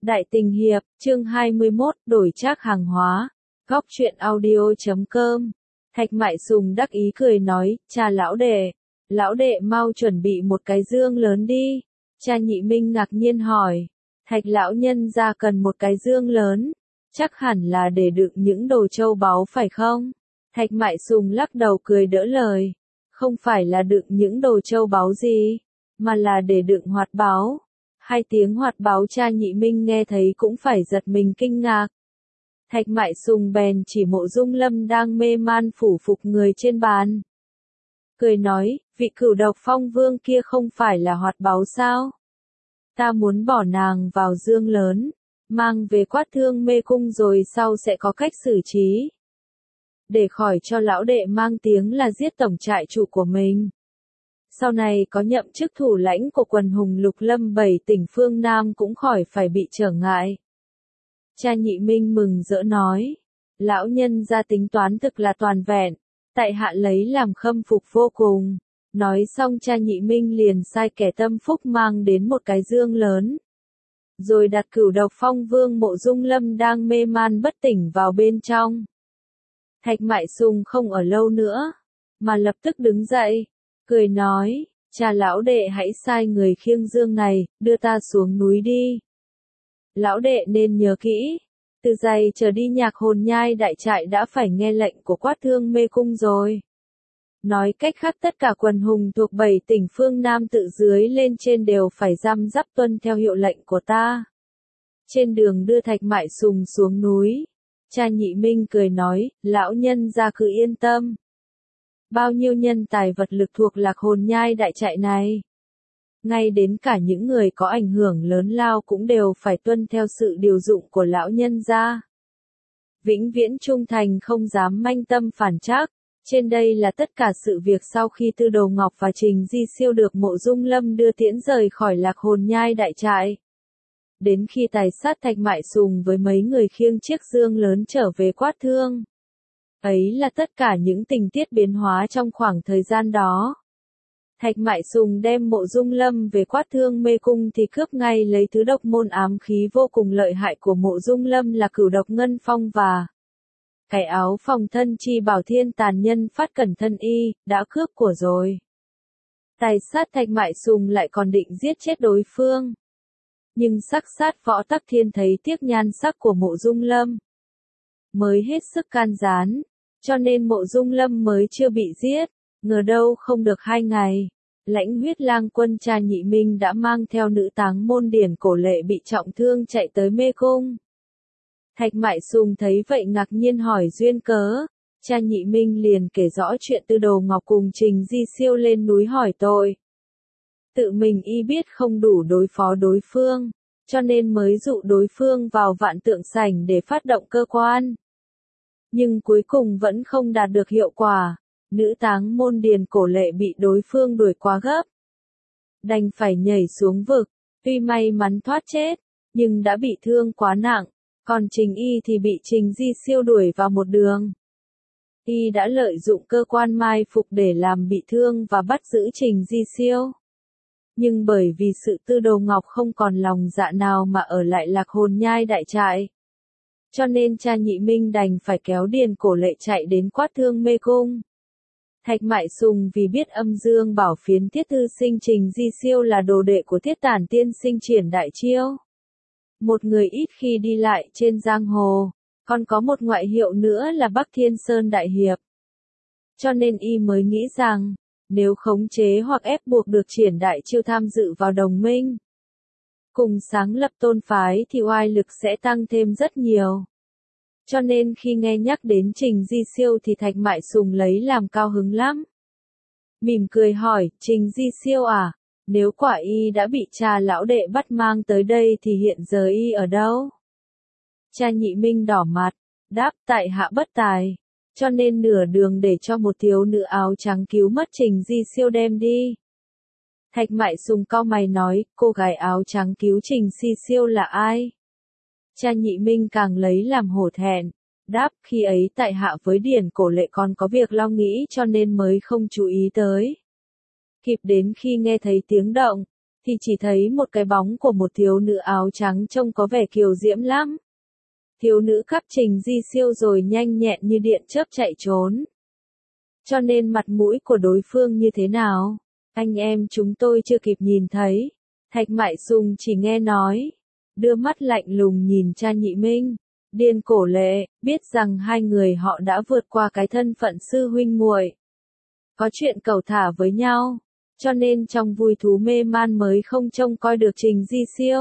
Đại tình hiệp, chương 21, đổi trác hàng hóa. Góc truyện audio.com. Thạch Mại Sùng đắc ý cười nói, cha lão đệ mau chuẩn bị một cái dương lớn đi. Cha Nhị Minh ngạc nhiên hỏi, Thạch lão nhân ra cần một cái dương lớn, chắc hẳn là để đựng những đồ châu báu phải không? Thạch Mại Sùng lắc đầu cười đỡ lời, không phải là đựng những đồ châu báu gì, mà là để đựng hoạt báu. Hai tiếng hoạt báu cha Nhị Minh nghe thấy cũng phải giật mình kinh ngạc. Thạch Mại Sùng bèn chỉ Mộ Dung Lâm đang mê man phủ phục người trên bàn. Cười nói, vị Cửu Độc Phong Vương kia không phải là hoạt báu sao? Ta muốn bỏ nàng vào dương lớn, mang về Quát Thương Mê Cung rồi sau sẽ có cách xử trí. Để khỏi cho lão đệ mang tiếng là giết tổng trại chủ của mình. Sau này có nhậm chức thủ lãnh của quần hùng Lục Lâm 7 tỉnh phương Nam cũng khỏi phải bị trở ngại. Cha Nhị Minh mừng rỡ nói, lão nhân ra tính toán thực là toàn vẹn, tại hạ lấy làm khâm phục vô cùng. Nói xong cha Nhị Minh liền sai kẻ tâm phúc mang đến một cái dương lớn. Rồi đặt Cửu Độc Phong Vương Mộ Dung Lâm đang mê man bất tỉnh vào bên trong. Thạch Mại Sùng không ở lâu nữa, mà lập tức đứng dậy, cười nói, cha lão đệ hãy sai người khiêng dương này, đưa ta xuống núi đi. Lão đệ nên nhớ kỹ, từ giày trở đi Nhạc Hồn Nhai đại trại đã phải nghe lệnh của Quát Thương Mê Cung rồi. Nói cách khác tất cả quần hùng thuộc 7 tỉnh phương Nam tự dưới lên trên đều phải răm rắp tuân theo hiệu lệnh của ta. Trên đường đưa Thạch Mại Sùng xuống núi, cha Nhị Minh cười nói, lão nhân ra cứ yên tâm. Bao nhiêu nhân tài vật lực thuộc Lạc Hồn Nhai đại trại này, ngay đến cả những người có ảnh hưởng lớn lao cũng đều phải tuân theo sự điều dụng của lão nhân gia. Vĩnh viễn trung thành không dám manh tâm phản trác. Trên đây là tất cả sự việc sau khi Tư Đồ Ngọc và Trình Di Siêu được Mộ Dung Lâm đưa tiễn rời khỏi Lạc Hồn Nhai đại trại. Đến khi tài sát Thạch Mại Sùng với mấy người khiêng chiếc dương lớn trở về Quát Thương. Ấy là tất cả những tình tiết biến hóa trong khoảng thời gian đó. Thạch Mại Sùng đem Mộ Dung Lâm về Quát Thương Mê Cung thì cướp ngay lấy thứ độc môn ám khí vô cùng lợi hại của Mộ Dung Lâm là Cửu Độc Ngân Phong và cái áo phòng thân chi bảo thiên tàn nhân phát cẩn thân y, đã cướp của rồi. Tài sát Thạch Mại Sùng lại còn định giết chết đối phương. Nhưng sắc sát Võ Tắc Thiên thấy tiếc nhan sắc của Mộ Dung Lâm, mới hết sức can gián, cho nên Mộ Dung Lâm mới chưa bị giết. Ngờ đâu không được 2 ngày, Lãnh Huyết Lang quân cha Nhị Minh đã mang theo nữ táng môn Điển Cổ Lệ bị trọng thương chạy tới Mê Cung. Thạch Mại Sùng thấy vậy ngạc nhiên hỏi duyên cớ, cha Nhị Minh liền kể rõ chuyện Tư Đồ Ngọc cùng Trình Di Siêu lên núi hỏi tội. Tự mình y biết không đủ đối phó đối phương, cho nên mới dụ đối phương vào Vạn Tượng Sảnh để phát động cơ quan. Nhưng cuối cùng vẫn không đạt được hiệu quả, nữ táng môn Điền Cổ Lệ bị đối phương đuổi quá gấp. Đành phải nhảy xuống vực, tuy may mắn thoát chết, nhưng đã bị thương quá nặng. Còn Trình Y thì bị Trình Di Siêu đuổi vào một đường. Y đã lợi dụng cơ quan mai phục để làm bị thương và bắt giữ Trình Di Siêu. Nhưng bởi vì sự Tư Đồ Ngọc không còn lòng dạ nào mà ở lại Lạc Hồn Nhai đại trại, cho nên cha Nhị Minh đành phải kéo Điền Cổ Lệ chạy đến Quát Thương Mê Cung. Thạch Mại Sùng vì biết Âm Dương Bảo Phiến Thiết Thư Sinh Trình Di Siêu là đồ đệ của Thiết Tản Tiên Sinh Triển Đại Chiêu, một người ít khi đi lại trên giang hồ, còn có một ngoại hiệu nữa là Bắc Thiên Sơn Đại Hiệp. Cho nên y mới nghĩ rằng, nếu khống chế hoặc ép buộc được Triển Đại Chiêu tham dự vào đồng minh, cùng sáng lập tôn phái thì oai lực sẽ tăng thêm rất nhiều. Cho nên khi nghe nhắc đến Trình Di Siêu thì Thạch Mại Sùng lấy làm cao hứng lắm. Mỉm cười hỏi, Trình Di Siêu à? Nếu quả y đã bị cha lão đệ bắt mang tới đây thì hiện giờ y ở đâu? Cha Nhị Minh đỏ mặt, đáp tại hạ bất tài, cho nên nửa đường để cho một thiếu nữ áo trắng cứu mất Trình Di Siêu đem đi. Thạch Mại Sùng cau mày nói, cô gái áo trắng cứu Trình Di Siêu là ai? Cha Nhị Minh càng lấy làm hổ thẹn, đáp khi ấy tại hạ với Điển Cổ Lệ còn có việc lo nghĩ cho nên mới không chú ý tới. Kịp đến khi nghe thấy tiếng động, thì chỉ thấy một cái bóng của một thiếu nữ áo trắng trông có vẻ kiều diễm lắm. Thiếu nữ cắp trình di siêu rồi nhanh nhẹn như điện chớp chạy trốn. Cho nên mặt mũi của đối phương như thế nào, anh em chúng tôi chưa kịp nhìn thấy. Thạch Mại Sùng chỉ nghe nói, đưa mắt lạnh lùng nhìn cha Nhị Minh, Điền Cổ Lệ, biết rằng hai người họ đã vượt qua cái thân phận sư huynh muội, có chuyện cẩu thả với nhau, cho nên trong vui thú mê man mới không trông coi được Trình Di Siêu.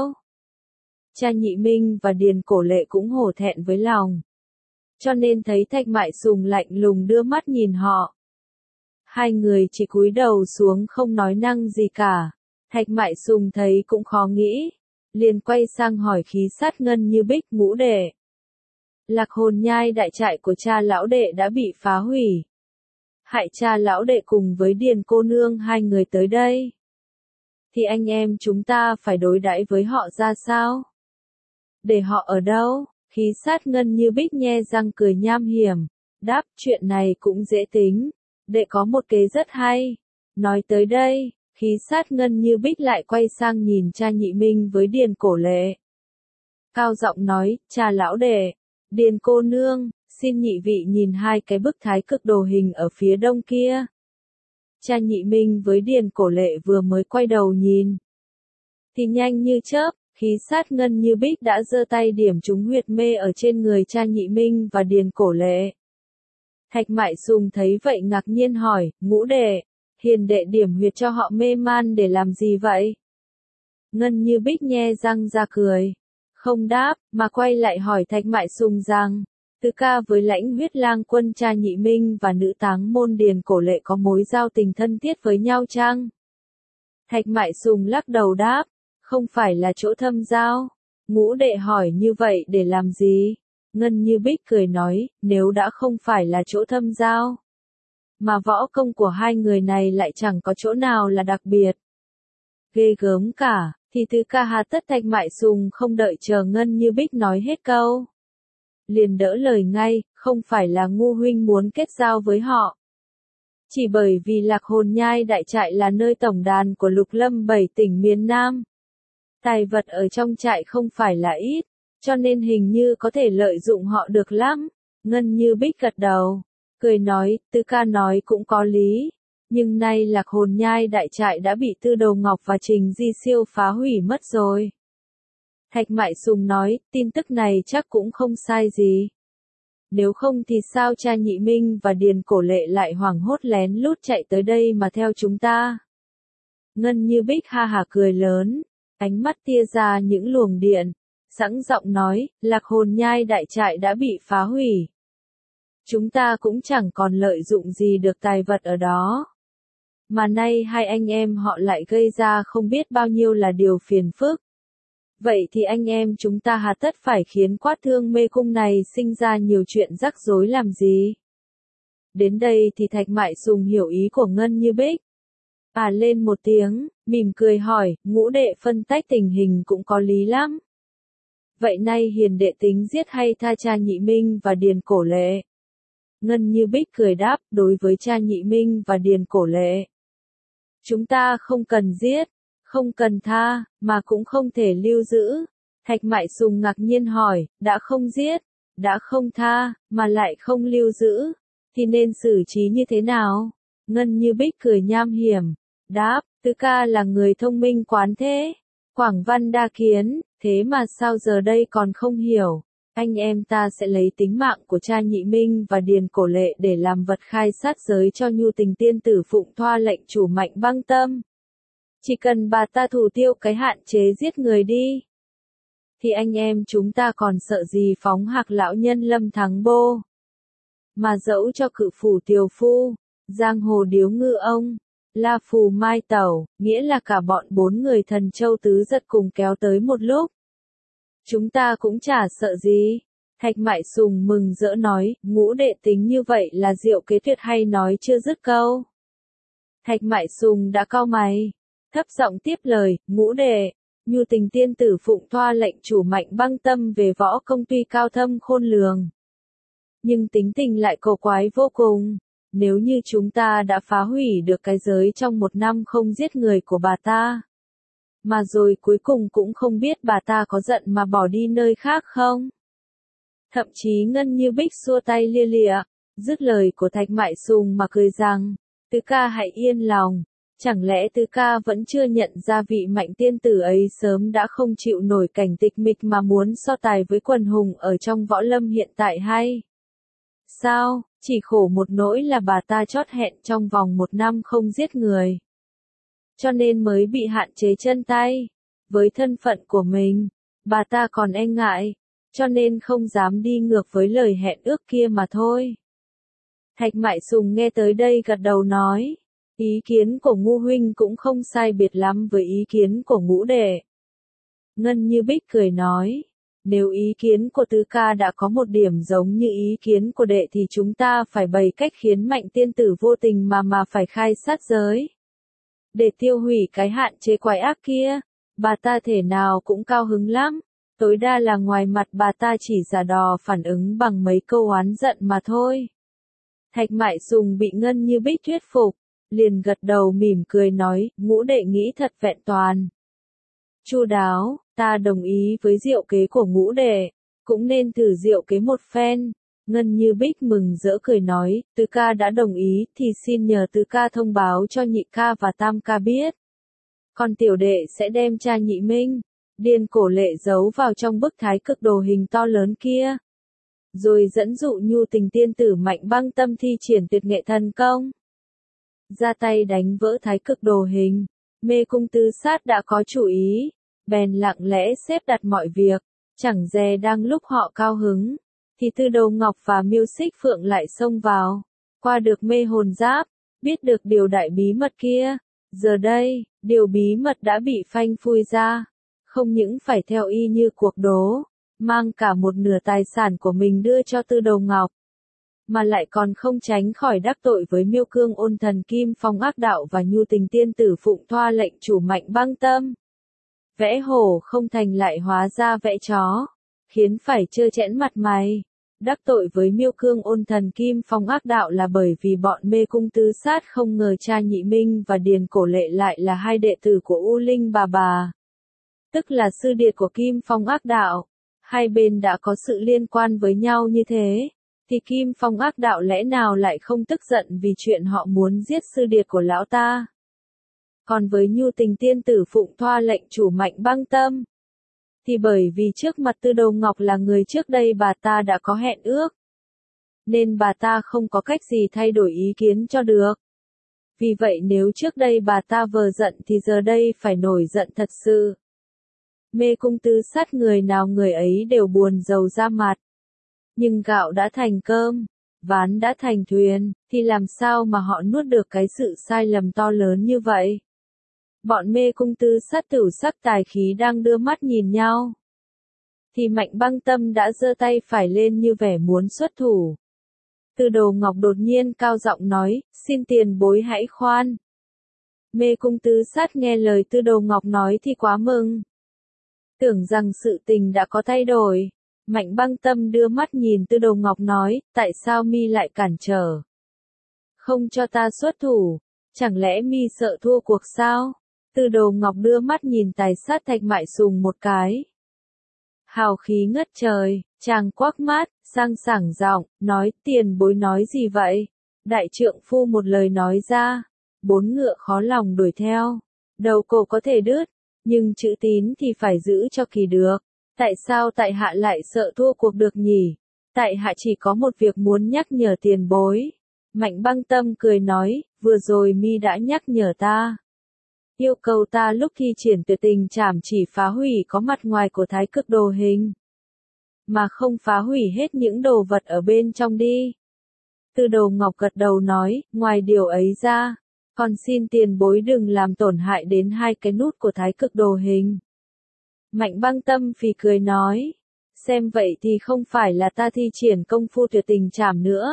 Cha Nhị Minh và Điền Cổ Lệ cũng hổ thẹn với lòng, cho nên thấy Thạch Mại Sùng lạnh lùng đưa mắt nhìn họ. Hai người chỉ cúi đầu xuống không nói năng gì cả. Thạch Mại Sùng thấy cũng khó nghĩ, liền quay sang hỏi khí sát ngân như bích, Ngũ đệ. Lạc Hồn Nhai đại trại của cha lão đệ đã bị phá hủy. Hại cha lão đệ cùng với Điền cô nương hai người tới đây. Thì anh em chúng ta phải đối đãi với họ ra sao? Để họ ở đâu? Khí sát ngân như bích nhe răng cười nham hiểm, đáp chuyện này cũng dễ tính, đệ có một kế rất hay. Nói tới đây, khí sát ngân như bích lại quay sang nhìn cha Nhị Minh với Điền Cổ Lệ. Cao giọng nói, cha lão đệ, Điền cô nương, xin nhị vị nhìn hai cái bức thái cực đồ hình ở phía đông kia. Cha Nhị Minh với Điền Cổ Lệ vừa mới quay đầu nhìn, thì nhanh như chớp, khí sát ngân như bích đã giơ tay điểm trúng huyệt mê ở trên người cha Nhị Minh và Điền Cổ Lệ. Thạch Mại Sùng thấy vậy ngạc nhiên hỏi, Ngũ đệ, hiền đệ điểm huyệt cho họ mê man để làm gì vậy? Ngân như bích nhe răng ra cười, không đáp, mà quay lại hỏi Thạch Mại Sùng rằng, Tứ ca với Lãnh Huyết Lang quân cha Nhị Minh và nữ táng môn Điền Cổ Lệ có mối giao tình thân thiết với nhau chăng? Thạch Mại Sùng lắc đầu đáp, không phải là chỗ thâm giao. Ngũ đệ hỏi như vậy để làm gì? Ngân như bích cười nói, nếu đã không phải là chỗ thâm giao, mà võ công của hai người này lại chẳng có chỗ nào là đặc biệt, ghê gớm cả, thì tứ ca hà tất. Thạch Mại Sùng không đợi chờ Ngân như bích nói hết câu, liền đỡ lời ngay, không phải là ngu huynh muốn kết giao với họ. Chỉ bởi vì Lạc Hồn Nhai đại trại là nơi tổng đàn của Lục Lâm 7 tỉnh miền Nam. Tài vật ở trong trại không phải là ít, cho nên hình như có thể lợi dụng họ được lắm. Ngân như bích gật đầu, cười nói, tứ ca nói cũng có lý, nhưng nay Lạc Hồn Nhai đại trại đã bị Tư Đầu Ngọc và Trình Di Siêu phá hủy mất rồi. Thạch Mại Sùng nói, tin tức này chắc cũng không sai gì. Nếu không thì sao cha Nhị Minh và Điền Cổ Lệ lại hoảng hốt lén lút chạy tới đây mà theo chúng ta? Ngân như bích ha hả cười lớn, ánh mắt tia ra những luồng điện, sẵn giọng nói, Lạc Hồn Nhai đại trại đã bị phá hủy. Chúng ta cũng chẳng còn lợi dụng gì được tài vật ở đó. Mà nay hai anh em họ lại gây ra không biết bao nhiêu là điều phiền phức. Vậy thì anh em chúng ta hà tất phải khiến Quát Thương Mê Cung này sinh ra nhiều chuyện rắc rối làm gì? Đến đây thì Thạch Mại Sùng hiểu ý của Ngân như bích. Lên một tiếng, mỉm cười hỏi, Ngũ đệ phân tách tình hình cũng có lý lắm. Vậy nay hiền đệ tính giết hay tha cha Nhị Minh và Điền Cổ Lệ? Ngân như bích cười đáp, đối với cha Nhị Minh và Điền Cổ Lệ, chúng ta không cần giết, không cần tha, mà cũng không thể lưu giữ. Thạch Mại Sùng ngạc nhiên hỏi, đã không giết, đã không tha, mà lại không lưu giữ, thì nên xử trí như thế nào? Ngân như bích cười nham hiểm, đáp, tứ ca là người thông minh quán thế, quảng văn đa kiến, thế mà sao giờ đây còn không hiểu? Anh em ta sẽ lấy tính mạng của cha Nhị Minh và Điền Cổ Lệ để làm vật khai sát giới cho Nhu Tình tiên tử phụng thoa lệnh chủ Mạnh Băng Tâm. Chỉ cần bà ta thủ tiêu cái hạn chế giết người đi, thì anh em chúng ta còn sợ gì phóng hạc lão nhân Lâm Thắng Bô. Mà dẫu cho cự phủ tiều phu, giang hồ điếu ngư ông, la phù mai tẩu, nghĩa là cả bọn 4 người thần châu tứ giật cùng kéo tới một lúc, chúng ta cũng chả sợ gì. Thạch Mại Sùng mừng rỡ nói, Ngũ đệ tính như vậy là diệu kế tuyệt hay. Nói chưa dứt câu, Thạch Mại Sùng đã cau mày, thấp giọng tiếp lời, Ngũ đệ, Nhu Tình tiên tử phụng thoa lệnh chủ Mạnh Băng Tâm về võ công tuy cao thâm khôn lường, nhưng tính tình lại cổ quái vô cùng. Nếu như chúng ta đã phá hủy được cái giới trong 1 năm không giết người của bà ta, Mà rồi cuối cùng cũng không biết bà ta có giận mà bỏ đi nơi khác không? Thậm chí Ngân Như Bích xua tay lia lịa, dứt lời của Thạch Mại Sùng mà cười rằng, tứ ca hãy yên lòng, chẳng lẽ tứ ca vẫn chưa nhận ra vị mạnh tiên tử ấy sớm đã không chịu nổi cảnh tịch mịch mà muốn so tài với quần hùng ở trong võ lâm hiện tại hay? Sao, chỉ khổ một nỗi là bà ta chót hẹn trong vòng 1 năm không giết người. Cho nên mới bị hạn chế chân tay. Với thân phận của mình, bà ta còn e ngại, cho nên không dám đi ngược với lời hẹn ước kia mà thôi. Thạch Mại Sùng nghe tới đây gật đầu nói, ý kiến của Ngũ huynh cũng không sai biệt lắm với ý kiến của Ngũ đệ. Ngân Như Bích cười nói, nếu ý kiến của tứ ca đã có một điểm giống như ý kiến của đệ thì chúng ta phải bày cách khiến mạnh tiên tử vô tình mà phải khai sát giới. Để tiêu hủy cái hạn chế quái ác kia, bà ta thể nào cũng cao hứng lắm, tối đa là ngoài mặt bà ta chỉ giả đò phản ứng bằng mấy câu oán giận mà thôi. Thạch Mại Sùng bị Ngân Như Bích thuyết phục, liền gật đầu mỉm cười nói, Ngũ đệ nghĩ thật vẹn toàn. Chu đáo, ta đồng ý với diệu kế của Ngũ đệ, cũng nên thử diệu kế một phen. Ngân Như Bích mừng rỡ cười nói, tứ ca đã đồng ý thì xin nhờ tứ ca thông báo cho nhị ca và tam ca biết. Còn tiểu đệ sẽ đem cha Nhị Minh, Điền Cổ Lệ giấu vào trong bức thái cực đồ hình to lớn kia. Rồi dẫn dụ Nhu Tình tiên tử Mạnh Băng Tâm thi triển tuyệt nghệ thần công. Ra tay đánh vỡ thái cực đồ hình, Mê Cung Tư Sát đã có chủ ý, bèn lặng lẽ xếp đặt mọi việc, chẳng dè đang lúc họ cao hứng, thì Tư Đầu Ngọc và Miêu Xích Phượng lại xông vào, qua được mê hồn giáp, biết được điều đại bí mật kia. Giờ đây, điều bí mật đã bị phanh phui ra, không những phải theo y như cuộc đố, mang cả một nửa tài sản của mình đưa cho Tư Đầu Ngọc, mà lại còn không tránh khỏi đắc tội với Miêu Cương Ôn Thần Kim Phong ác đạo và Nhu Tình tiên tử Phụng Thoa lệnh chủ Mạnh Băng Tâm. Vẽ hổ không thành lại hóa ra vẽ chó, khiến phải trơ trẽn mặt mày. Đắc tội với Miêu Cương Ôn Thần Kim Phong ác đạo là bởi vì bọn Mê Cung Tư Sát không ngờ cha Nhị Minh và Điền Cổ Lệ lại là hai đệ tử của U Linh bà, tức là sư điệt của Kim Phong ác đạo. Hai bên đã có sự liên quan với nhau như thế, thì Kim Phong ác đạo lẽ nào lại không tức giận vì chuyện họ muốn giết sư điệt của lão ta. Còn với Nhu Tình tiên tử Phụng Thoa lệnh chủ Mạnh Băng Tâm, thì bởi vì trước mặt Tư Đầu Ngọc là người trước đây bà ta đã có hẹn ước, nên bà ta không có cách gì thay đổi ý kiến cho được. Vì vậy nếu trước đây bà ta vờ giận thì giờ đây phải nổi giận thật sự. Mê Cung Tư Sát người nào người ấy đều buồn rầu ra mặt. Nhưng gạo đã thành cơm, ván đã thành thuyền, thì làm sao mà họ nuốt được cái sự sai lầm to lớn như vậy? Bọn Mê Cung Tư Sát Tửu Sắc Tài Khí đang đưa mắt nhìn nhau, thì Mạnh Băng Tâm đã giơ tay phải lên như vẻ muốn xuất thủ. Tư Đầu Ngọc đột nhiên cao giọng nói, xin tiền bối hãy khoan. Mê Cung Tư Sát nghe lời Tư Đầu Ngọc nói thì quá mừng, tưởng rằng sự tình đã có thay đổi. Mạnh Băng Tâm đưa mắt nhìn Tư Đầu Ngọc nói, tại sao mi lại cản trở? Không cho ta xuất thủ, chẳng lẽ mi sợ thua cuộc sao? Tư Đầu Ngọc đưa mắt nhìn Tài Sát Thạch Mại Sùng một cái. Hào khí ngất trời, chàng quắc mắt, sang sảng giọng, nói, tiền bối nói gì vậy? Đại trượng phu một lời nói ra, 4 ngựa khó lòng đuổi theo, đầu cổ có thể đứt, nhưng chữ tín thì phải giữ cho kỳ được. Tại sao tại hạ lại sợ thua cuộc được nhỉ? Tại hạ chỉ có một việc muốn nhắc nhở tiền bối. Mạnh Băng Tâm cười nói, vừa rồi mi đã nhắc nhở ta. Yêu cầu ta lúc thi triển tuyệt tình trảm chỉ phá hủy có mặt ngoài của thái cực đồ hình, mà không phá hủy hết những đồ vật ở bên trong đi. Tư Đầu Ngọc gật đầu nói, ngoài điều ấy ra, còn xin tiền bối đừng làm tổn hại đến 2 cái nút của thái cực đồ hình. Mạnh Băng Tâm phì cười nói, xem vậy thì không phải là ta thi triển công phu tuyệt tình trảm nữa.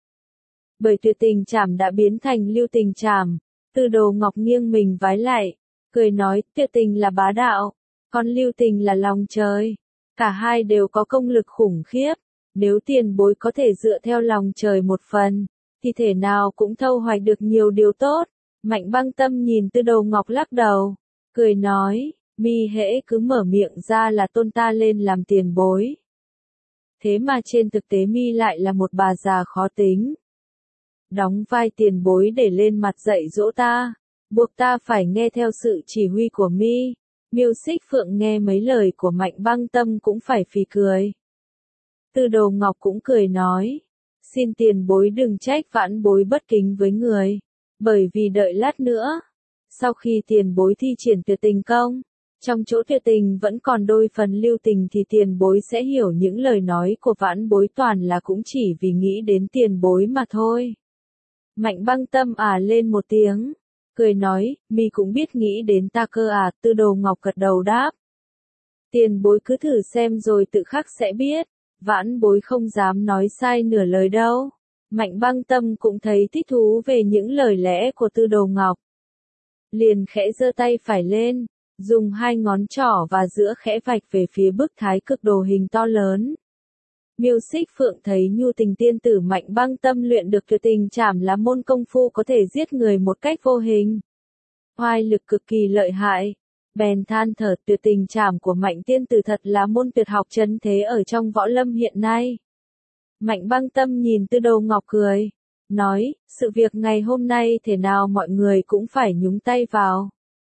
Bởi tuyệt tình trảm đã biến thành lưu tình trảm. Tư Đầu Ngọc nghiêng mình vái lại, cười nói, tuyệt tình là bá đạo, còn lưu tình là lòng trời. Cả hai đều có công lực khủng khiếp, nếu tiền bối có thể dựa theo lòng trời một phần, thì thể nào cũng thâu hoạch được nhiều điều tốt. Mạnh Băng Tâm nhìn Tư Đầu Ngọc lắc đầu, cười nói, Mi hễ cứ mở miệng ra là tôn ta lên làm tiền bối. Thế mà trên thực tế Mi lại là một bà già khó tính. Đóng vai tiền bối để lên mặt dạy dỗ ta, buộc ta phải nghe theo sự chỉ huy của Mi. Miêu Xích Phượng nghe mấy lời của Mạnh Băng Tâm cũng phải phì cười. Tư Đồ Ngọc cũng cười nói, xin tiền bối đừng trách vãn bối bất kính với người, bởi vì đợi lát nữa, sau khi tiền bối thi triển tuyệt tình công, trong chỗ tuyệt tình vẫn còn đôi phần lưu tình thì tiền bối sẽ hiểu những lời nói của vãn bối toàn là cũng chỉ vì nghĩ đến tiền bối mà thôi. Mạnh Băng Tâm lên một tiếng, cười nói, Mi cũng biết nghĩ đến ta cơ à, Tư Đồ Ngọc gật đầu đáp. Tiền bối cứ thử xem rồi tự khắc sẽ biết, vãn bối không dám nói sai nửa lời đâu. Mạnh Băng Tâm cũng thấy thích thú về những lời lẽ của Tư Đồ Ngọc. Liền khẽ giơ tay phải lên, dùng hai ngón trỏ và giữa khẽ vạch về phía bức thái cực đồ hình to lớn. Miêu Xích Phượng thấy Nhu Tình tiên tử Mạnh Băng Tâm luyện được tuyệt tình trảm là môn công phu có thể giết người một cách vô hình. Oai lực cực kỳ lợi hại. Bèn than thở tuyệt tình trảm của Mạnh tiên tử thật là môn tuyệt học trấn thế ở trong võ lâm hiện nay. Mạnh Băng Tâm nhìn Tư Đồ Ngọc cười, nói, sự việc ngày hôm nay thế nào mọi người cũng phải nhúng tay vào.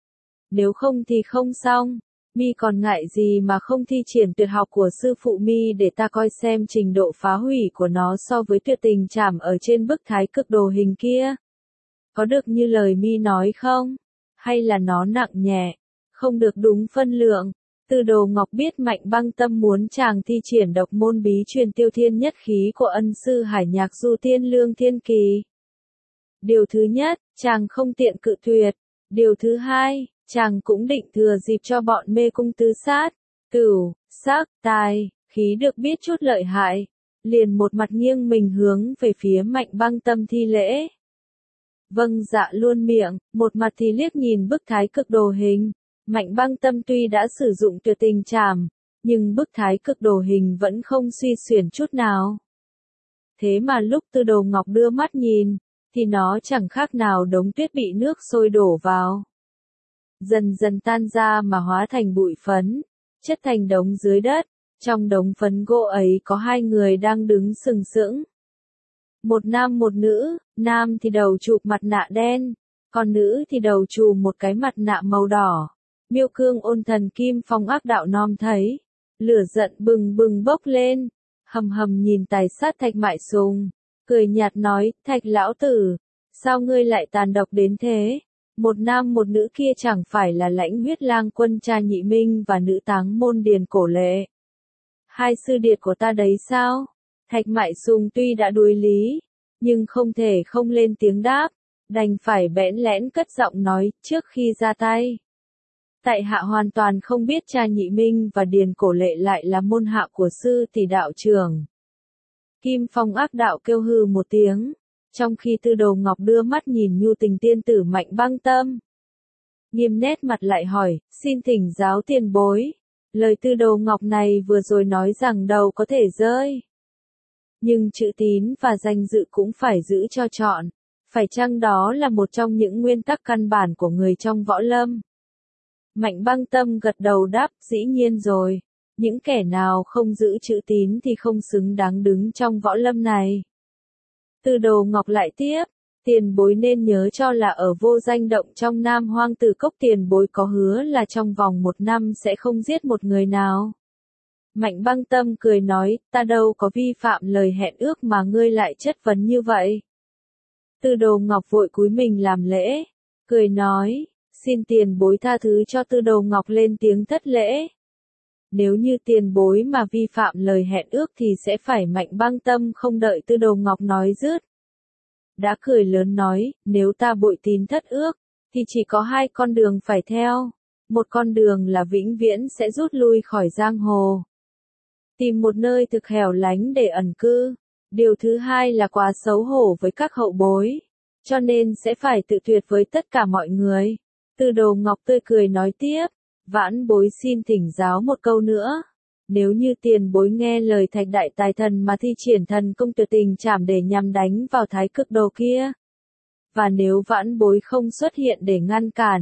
Nếu không thì không xong. Mi còn ngại gì mà không thi triển tuyệt học của sư phụ Mi để ta coi xem trình độ phá hủy của nó so với tuyệt tình trảm ở trên bức thái cực đồ hình kia. Có được như lời Mi nói không? Hay là nó nặng nhẹ, không được đúng phân lượng? Tư Đồ Ngọc biết Mạnh Băng Tâm muốn chàng thi triển độc môn bí truyền tiêu thiên nhất khí của ân sư Hải Nhạc Du Tiên Lương Thiên Kỳ. Điều thứ nhất, chàng không tiện cự tuyệt. Điều thứ hai, chàng cũng định thừa dịp cho bọn mê cung tứ sát, cửu, sắc, tài, khí được biết chút lợi hại. Liền một mặt nghiêng mình hướng về phía Mạnh Băng Tâm thi lễ. Vâng dạ luôn miệng, một mặt thì liếc nhìn bức thái cực đồ hình. Mạnh Băng Tâm tuy đã sử dụng tuyệt tình trảm, nhưng bức thái cực đồ hình vẫn không suy xuyển chút nào. Thế mà lúc Tư Đồ Ngọc đưa mắt nhìn, thì nó chẳng khác nào đống tuyết bị nước sôi đổ vào. Dần dần tan ra mà hóa thành bụi phấn, chất thành đống dưới đất. Trong đống phấn gỗ ấy có hai người đang đứng sừng sững. Một nam một nữ, nam thì đầu chụp mặt nạ đen, còn nữ thì đầu chùm một cái mặt nạ màu đỏ. Miêu Cương Ôn Thần Kim Phong ác đạo nom thấy, lửa giận bừng bừng bốc lên, hầm hầm nhìn tài sát Thạch Mại Sùng, cười nhạt nói, Thạch lão tử, sao ngươi lại tàn độc đến thế? Một nam một nữ kia chẳng phải là Lãnh Huyết Lang Quân cha Nhị Minh và nữ táng môn Điền Cổ Lệ. Hai sư điệt của ta đấy sao? Thạch Mại Sùng tuy đã đuối lý, nhưng không thể không lên tiếng đáp, đành phải bẽn lẽn cất giọng nói, trước khi ra tay. Tại hạ hoàn toàn không biết cha Nhị Minh và Điền Cổ Lệ lại là môn hạ của sư tỷ đạo trưởng. Kim Phong ác đạo kêu hừ một tiếng, trong khi Tư Đồ Ngọc đưa mắt nhìn Nhu Tình tiên tử Mạnh Băng Tâm. Nghiêm nét mặt lại hỏi, xin thỉnh giáo tiền bối. Lời Tư Đồ Ngọc này vừa rồi nói rằng đầu có thể rơi. Nhưng chữ tín và danh dự cũng phải giữ cho trọn. Phải chăng đó là một trong những nguyên tắc căn bản của người trong võ lâm? Mạnh Băng Tâm gật đầu đáp, dĩ nhiên rồi. Những kẻ nào không giữ chữ tín thì không xứng đáng đứng trong võ lâm này. Tư Đồ Ngọc lại tiếp, tiền bối nên nhớ cho là ở Vô Danh Động trong Nam Hoang Tử Cốc tiền bối có hứa là trong vòng 1 năm sẽ không giết một người nào. Mạnh Băng Tâm cười nói, ta đâu có vi phạm lời hẹn ước mà ngươi lại chất vấn như vậy. Tư Đồ Ngọc vội cúi mình làm lễ, cười nói, xin tiền bối tha thứ cho Tư Đồ Ngọc lên tiếng thất lễ. Nếu như tiền bối mà vi phạm lời hẹn ước thì sẽ phải. Mạnh Băng Tâm không đợi Tư Đồ Ngọc nói dứt. Đã cười lớn nói, nếu ta bội tín thất ước, thì chỉ có 2 con đường phải theo. Một con đường là vĩnh viễn sẽ rút lui khỏi giang hồ. Tìm một nơi thực hẻo lánh để ẩn cư. Điều thứ hai là quá xấu hổ với các hậu bối. Cho nên sẽ phải tự tuyệt với tất cả mọi người. Tư Đồ Ngọc tươi cười nói tiếp. Vãn bối xin thỉnh giáo một câu nữa. Nếu như tiền bối nghe lời Thạch Đại Tài Thần mà thi triển thần công tuyệt tình trảm để nhằm đánh vào thái cực đồ kia. Và nếu vãn bối không xuất hiện để ngăn cản,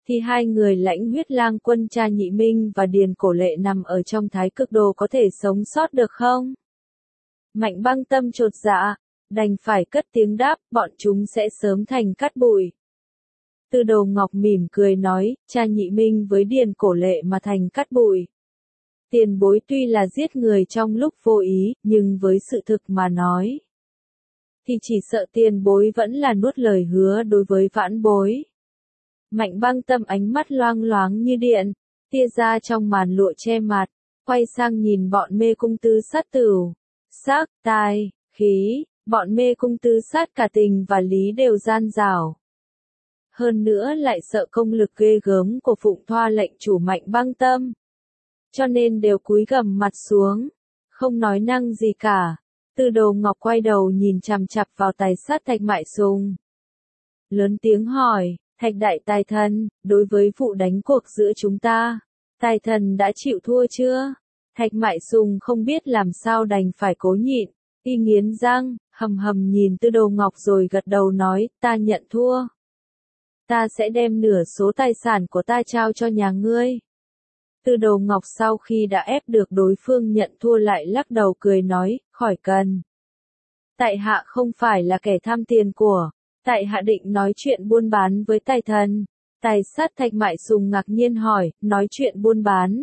thì hai người Lãnh Huyết Lang Quân Cha Nhị Minh và Điền Cổ Lệ nằm ở trong Thái Cực Đồ có thể sống sót được không? Mạnh Băng Tâm chột dạ, đành phải cất tiếng đáp, bọn chúng sẽ sớm thành cát bụi. Tư Đồ Ngọc mỉm cười nói, Cha Nhị Minh với Điền Cổ Lệ mà thành cát bụi. Tiền bối tuy là giết người trong lúc vô ý, nhưng với sự thực mà nói, thì chỉ sợ tiền bối vẫn là nuốt lời hứa đối với vãn bối. Mạnh Băng Tâm ánh mắt loang loáng như điện, tia ra trong màn lụa che mặt, quay sang nhìn bọn Mê Cung Tứ Sát Tửu. Sắc, tai, khí, bọn Mê Cung Tứ Sát cả tình và lý đều gian dảo. Hơn nữa lại sợ công lực ghê gớm của Phụng Thoa lệnh chủ Mạnh Băng Tâm. Cho nên đều cúi gằm mặt xuống, không nói năng gì cả. Tư Đồ Ngọc quay đầu nhìn chằm chằm vào tài sát Thạch Mại Sùng. Lớn tiếng hỏi, Thạch đại tài thần, đối với vụ đánh cuộc giữa chúng ta, tài thần đã chịu thua chưa? Thạch Mại Sùng không biết làm sao đành phải cố nhịn, y nghiến răng, hầm hầm nhìn Tư Đồ Ngọc rồi gật đầu nói, ta nhận thua. Ta sẽ đem nửa số tài sản của ta trao cho nhà ngươi. Tư Đồ Ngọc sau khi đã ép được đối phương nhận thua lại lắc đầu cười nói, khỏi cần. Tại hạ không phải là kẻ tham tiền của, tại hạ định nói chuyện buôn bán với tài thần. Tài sát Thạch Mại Sùng ngạc nhiên hỏi, nói chuyện buôn bán.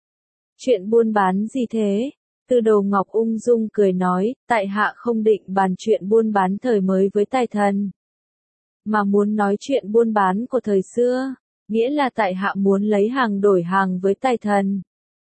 Chuyện buôn bán gì thế? Tư Đồ Ngọc ung dung cười nói, tại hạ không định bàn chuyện buôn bán thời mới với tài thần, mà muốn nói chuyện buôn bán của thời xưa, nghĩa là tại hạ muốn lấy hàng đổi hàng với tài thần.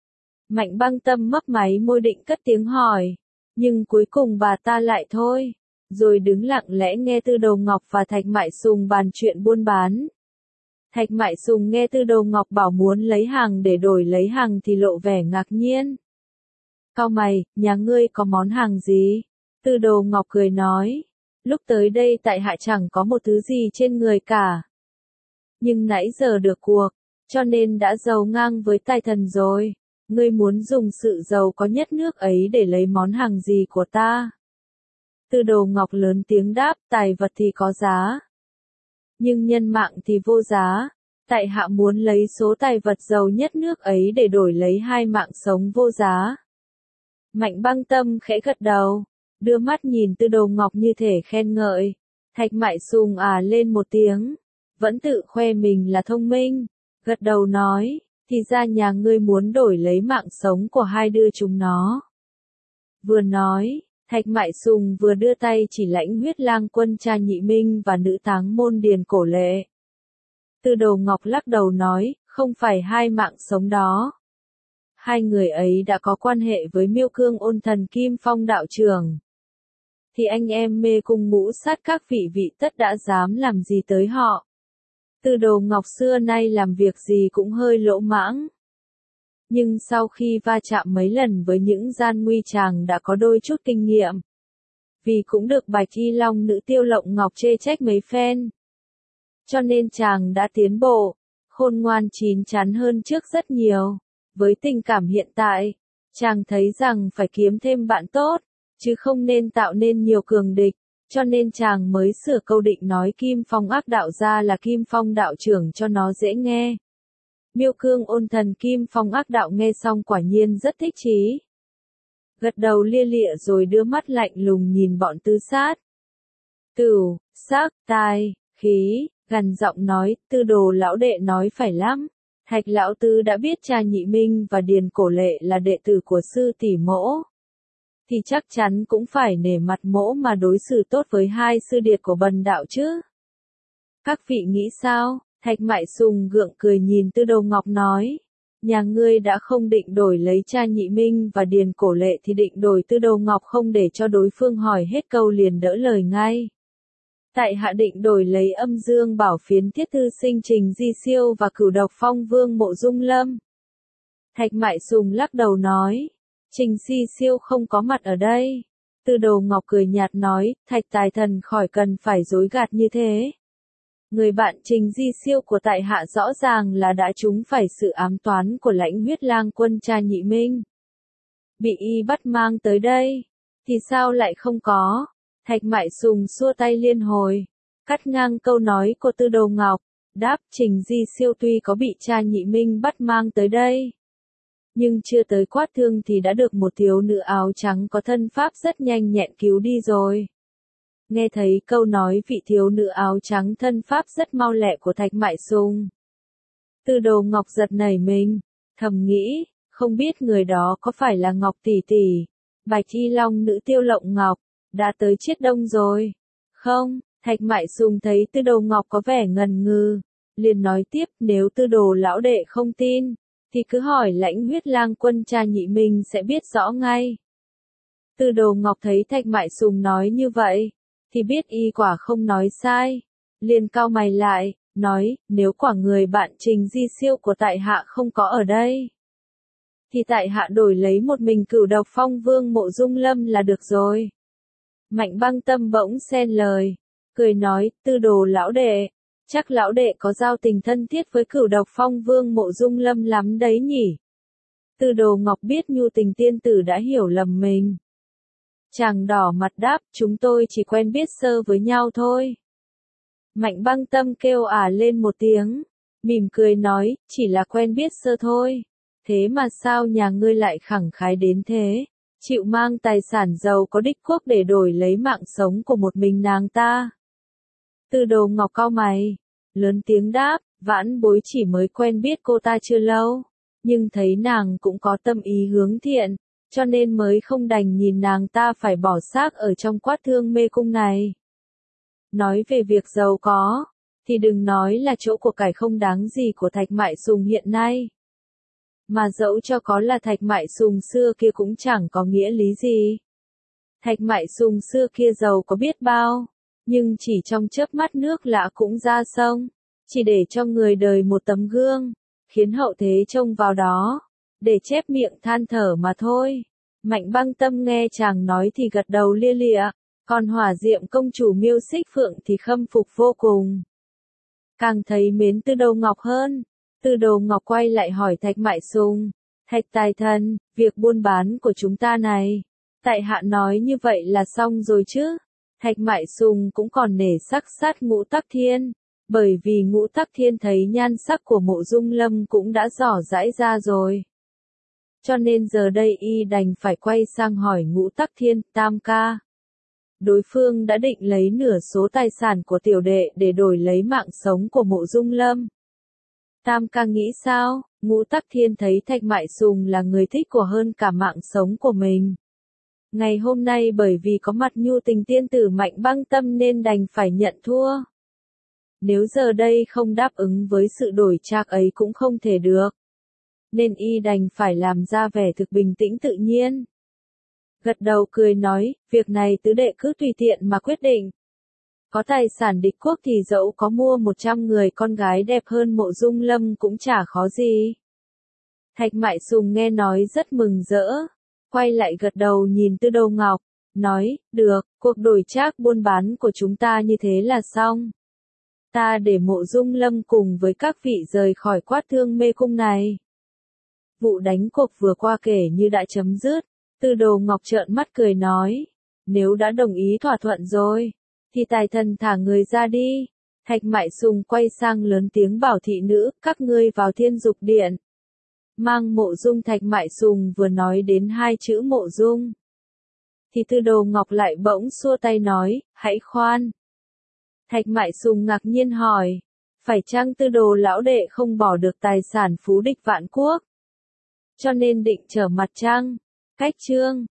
Mạnh Băng Tâm mấp máy môi định cất tiếng hỏi, nhưng cuối cùng bà ta lại thôi, rồi đứng lặng lẽ nghe Tư Đồ Ngọc và Thạch Mại Sùng bàn chuyện buôn bán. Thạch Mại Sùng nghe Tư Đồ Ngọc bảo muốn lấy hàng để đổi lấy hàng thì lộ vẻ ngạc nhiên. Cau mày, nhà ngươi có món hàng gì? Tư Đồ Ngọc cười nói, lúc tới đây tại hạ chẳng có một thứ gì trên người cả. Nhưng nãy giờ được cuộc, cho nên đã giàu ngang với tài thần rồi. Ngươi muốn dùng sự giàu có nhất nước ấy để lấy món hàng gì của ta? Tư Đồ Ngọc lớn tiếng đáp, tài vật thì có giá, nhưng nhân mạng thì vô giá. Tại hạ muốn lấy số tài vật giàu nhất nước ấy để đổi lấy 2 mạng sống vô giá. Mạnh Băng Tâm khẽ gật đầu, đưa mắt nhìn Tư Đồ Ngọc như thể khen ngợi. Thạch Mại Sùng lên một tiếng, vẫn tự khoe mình là thông minh, gật đầu nói, thì ra nhà ngươi muốn đổi lấy mạng sống của hai đứa chúng nó. Vừa nói, Thạch Mại Sùng vừa đưa tay chỉ Lãnh Huyết Lang Quân Cha Nhị Minh và nữ táng môn Điền Cổ Lệ. Tư Đồ Ngọc lắc đầu nói, không phải 2 mạng sống đó. Hai người ấy đã có quan hệ với Miêu Cương Ôn Thần Kim Phong đạo trưởng. Thì anh em Mê Cung Ngũ Sát các vị tất đã dám làm gì tới họ. Tư Đồ Ngọc xưa nay làm việc gì cũng hơi lỗ mãng. Nhưng sau khi va chạm mấy lần với những gian nguy chàng đã có đôi chút kinh nghiệm. Vì cũng được Bạch Y Long nữ Tiêu Lộng Ngọc chê trách mấy phen. Cho nên chàng đã tiến bộ, khôn ngoan chín chắn hơn trước rất nhiều. Với tình cảm hiện tại, chàng thấy rằng phải kiếm thêm bạn tốt, chứ không nên tạo nên nhiều cường địch, cho nên chàng mới sửa câu định nói Kim Phong ác đạo ra là Kim Phong đạo trưởng cho nó dễ nghe. Miêu Cương Ôn Thần Kim Phong ác đạo nghe xong quả nhiên rất thích chí. Gật đầu lia lịa rồi đưa mắt lạnh lùng nhìn bọn Tư Sát. Tửu, sắc, tai, khí, gằn giọng nói, Tư Đồ lão đệ nói phải lắm. Thạch lão tứ đã biết Cha Nhị Minh và Điền Cổ Lệ là đệ tử của sư tỷ mỗ, thì chắc chắn cũng phải nể mặt mỗ mà đối xử tốt với hai sư điệt của bần đạo chứ. Các vị nghĩ sao? Thạch Mại Sùng gượng cười nhìn Tư Đồ Ngọc nói, nhà ngươi đã không định đổi lấy Cha Nhị Minh và Điền Cổ Lệ thì định đổi Tư Đồ Ngọc không để cho đối phương hỏi hết câu liền đỡ lời ngay. Tại hạ định đổi lấy Âm Dương Bảo Phiến Thiết Thư Sinh Trình Di Siêu và Cửu Độc Phong Vương Mộ Dung Lâm. Thạch Mại Sùng lắc đầu nói, Trình Di Siêu không có mặt ở đây. Tư Đồ Ngọc cười nhạt nói, Thạch tài thần khỏi cần phải dối gạt như thế. Người bạn Trình Di Siêu của tại hạ rõ ràng là đã trúng phải sự ám toán của Lãnh Huyết Lang Quân Cha Nhị Minh. Bị y bắt mang tới đây, thì sao lại không có? Thạch Mại Sùng xua tay liên hồi, cắt ngang câu nói của Tư Đồ Ngọc, Đáp Trình Di Siêu tuy có bị cha Nhị Minh bắt mang tới đây, nhưng chưa tới Quát Thương thì đã được một thiếu nữ áo trắng có thân pháp rất nhanh nhẹn cứu đi rồi. Nghe thấy câu nói vị thiếu nữ áo trắng thân pháp rất mau lẹ của Thạch Mại Sùng, Tư Đồ Ngọc giật nảy mình, thầm nghĩ, không biết người đó có phải là Ngọc tỷ tỷ, Bạch Y Long nữ Tiêu Lộng Ngọc, đã tới Chiết Đông rồi. Không, Thạch Mại Sùng thấy Tư Đồ Ngọc có vẻ ngần ngừ, liền nói tiếp, nếu Tư Đồ lão đệ không tin, thì cứ hỏi Lãnh Huyết Lang Quân cha Nhị Minh sẽ biết rõ ngay. Tư Đồ Ngọc thấy Thạch Mại Sùng nói như vậy, thì biết y quả không nói sai, liền cau mày lại, nói, nếu quả người bạn Trình Di Siêu của tại hạ không có ở đây, thì tại hạ đổi lấy một mình Cửu Độc Phong Vương Mộ Dung Lâm là được rồi. Mạnh Băng Tâm bỗng xen lời, cười nói, Tư Đồ lão đệ, chắc lão đệ có giao tình thân thiết với Cửu Độc Phong Vương Mộ Dung Lâm lắm đấy nhỉ. Tư Đồ Ngọc biết nhu tình tiên tử đã hiểu lầm mình. Chàng đỏ mặt đáp, chúng tôi chỉ quen biết sơ với nhau thôi. Mạnh Băng Tâm kêu lên một tiếng, mỉm cười nói, chỉ là quen biết sơ thôi. Thế mà sao nhà ngươi lại khẳng khái đến thế, chịu mang tài sản giàu có đích quốc để đổi lấy mạng sống của một mình nàng ta. Tư Đồ Ngọc cau mày, lớn tiếng đáp, vãn bối chỉ mới quen biết cô ta chưa lâu, nhưng thấy nàng cũng có tâm ý hướng thiện, cho nên mới không đành nhìn nàng ta phải bỏ xác ở trong Quát Thương mê cung này. Nói về việc giàu có, thì đừng nói là chỗ của cải không đáng gì của Thạch Mại Sùng hiện nay. Mà dẫu cho có là Thạch Mại Sùng xưa kia cũng chẳng có nghĩa lý gì. Thạch Mại Sùng xưa kia giàu có biết bao, nhưng chỉ trong chớp mắt nước lã cũng ra sông, chỉ để cho người đời một tấm gương, khiến hậu thế trông vào đó, để chép miệng than thở mà thôi. Mạnh Băng Tâm nghe chàng nói thì gật đầu lia lịa, còn Hỏa Diệm công chủ Miêu Xích Phượng thì khâm phục vô cùng. Càng thấy mến Tư Đồ Ngọc hơn. Tư Đồ Ngọc quay lại hỏi Thạch Mại Sùng, Thạch tài thần, việc buôn bán của chúng ta này, tại hạ nói như vậy là xong rồi chứ? Thạch Mại Sùng cũng còn nể sắc sát Ngũ Tắc Thiên, bởi vì Ngũ Tắc Thiên thấy nhan sắc của Mộ Dung Lâm cũng đã rõ rãi ra rồi. Cho nên giờ đây y đành phải quay sang hỏi Ngũ Tắc Thiên, Tam ca. Đối phương đã định lấy nửa số tài sản của tiểu đệ để đổi lấy mạng sống của Mộ Dung Lâm. Tam ca nghĩ sao? Ngũ Tắc Thiên thấy Thạch Mại Sùng là người thích của hơn cả mạng sống của mình. Ngày hôm nay bởi vì có mặt nhu tình tiên tử Mạnh Băng Tâm nên đành phải nhận thua. Nếu giờ đây không đáp ứng với sự đổi trác ấy cũng không thể được. Nên y đành phải làm ra vẻ thực bình tĩnh tự nhiên. Gật đầu cười nói, việc này tứ đệ cứ tùy tiện mà quyết định. Có tài sản địch quốc thì dẫu có mua 100 người con gái đẹp hơn Mộ Dung Lâm cũng chả khó gì. Thạch Mại Sùng nghe nói rất mừng rỡ, quay lại gật đầu nhìn Tư Đồ Ngọc, nói, được, cuộc đổi trác buôn bán của chúng ta như thế là xong. Ta để Mộ Dung Lâm cùng với các vị rời khỏi Quát Thương mê cung này. Vụ đánh cuộc vừa qua kể như đã chấm dứt, Tư Đồ Ngọc trợn mắt cười nói, nếu đã đồng ý thỏa thuận rồi, thì tài thần thả người ra đi. Thạch Mại Sùng quay sang lớn tiếng bảo thị nữ, các ngươi vào Thiên Dục Điện. Mang Mộ Dung. Thạch Mại Sùng vừa nói đến hai chữ Mộ Dung, thì Tư Đồ Ngọc lại bỗng xua tay nói, hãy khoan. Thạch Mại Sùng ngạc nhiên hỏi, phải chăng Tư Đồ lão đệ không bỏ được tài sản phú địch vạn quốc, cho nên định trở mặt chăng? Cách chương